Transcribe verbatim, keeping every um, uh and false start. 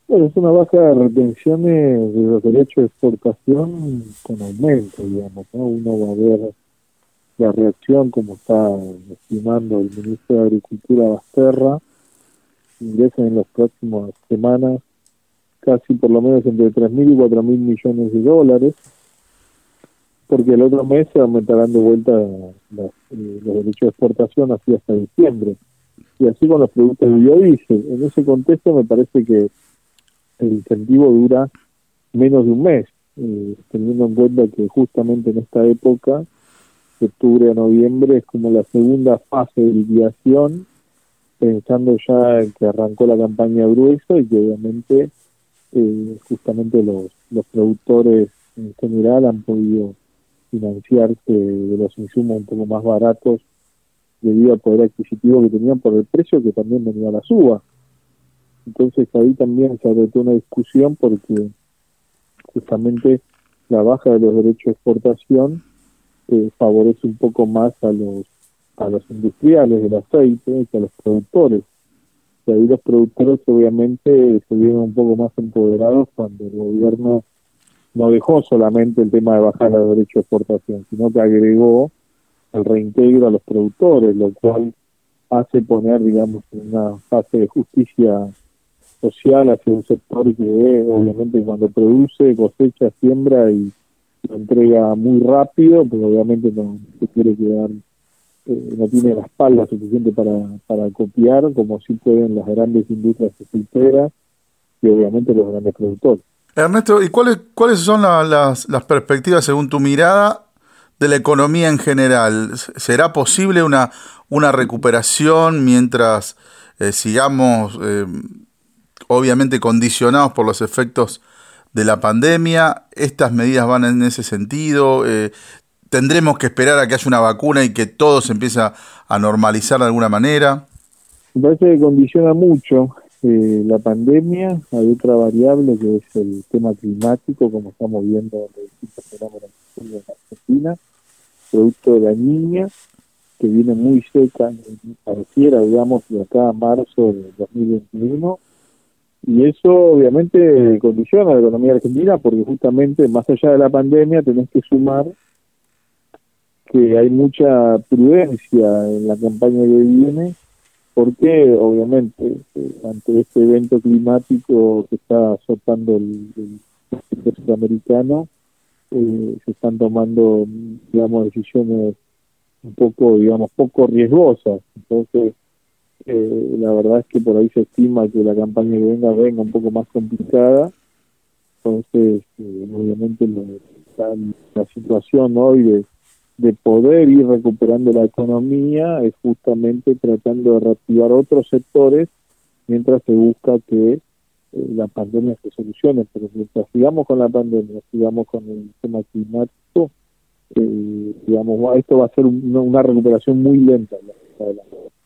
Bueno, es una baja de retenciones de los derechos de exportación con aumento, digamos, ¿no? Uno va a ver la reacción, como está estimando el ministro de Agricultura Basterra, ingresan en las próximas semanas casi por lo menos entre tres mil y cuatro mil millones de dólares, porque el otro mes se aumentarán de vuelta las, eh, los derechos de exportación así hasta diciembre. Y así con los productos de biodiesel. En ese contexto me parece que el incentivo dura menos de un mes, eh, teniendo en cuenta que justamente en esta época, de octubre a noviembre, es como la segunda fase de liquidación, pensando ya en que arrancó la campaña gruesa y que obviamente eh, justamente los, los productores en general han podido financiarse de los insumos un poco más baratos debido al poder adquisitivo que tenían por el precio que también venía a la suba. Entonces ahí también se abierto una discusión porque justamente la baja de los derechos de exportación eh, favorece un poco más a los a los industriales del aceite que a los productores. Y ahí los productores obviamente se vieron un poco más empoderados cuando el gobierno no dejó solamente el tema de bajar los derechos de exportación, sino que agregó el reintegro a los productores, lo cual hace poner, digamos, en una fase de justicia social hacia un sector que obviamente cuando produce, cosecha, siembra y lo entrega muy rápido, pero obviamente no se quiere quedar, eh, no tiene la espalda suficiente para, para copiar, como sí pueden las grandes industrias aceiteras y obviamente los grandes productores. Ernesto, ¿y cuáles, cuáles son la- las, las perspectivas, según tu mirada, de la economía en general? ¿Será posible una, una recuperación mientras eh, sigamos, eh, obviamente, condicionados por los efectos de la pandemia? ¿Estas medidas van en ese sentido? Eh, ¿tendremos que esperar a que haya una vacuna y que todo se empiece a a normalizar de alguna manera? Me parece que condiciona mucho eh, la pandemia. Hay otra variable que es el tema climático, como estamos viendo en los distintos fenómenos en Argentina, producto de la niña, que viene muy seca, pareciera, digamos, de acá a marzo de dos mil veintiuno, y eso obviamente condiciona la economía argentina, porque justamente más allá de la pandemia tenés que sumar que hay mucha prudencia en la campaña que viene, porque obviamente eh, ante este evento climático que está azotando el, el sector sudamericano, eh, se están tomando, digamos, decisiones un poco, digamos, poco riesgosas. Entonces, eh, la verdad es que por ahí se estima que la campaña que venga venga un poco más complicada. Entonces, eh, obviamente, lo, la, la situación hoy de, de poder ir recuperando la economía es justamente tratando de reactivar otros sectores mientras se busca que eh, la pandemia se solucione. Pero mientras sigamos con la pandemia, sigamos con el tema climático, eh, digamos, esto va a ser un, una recuperación muy lenta.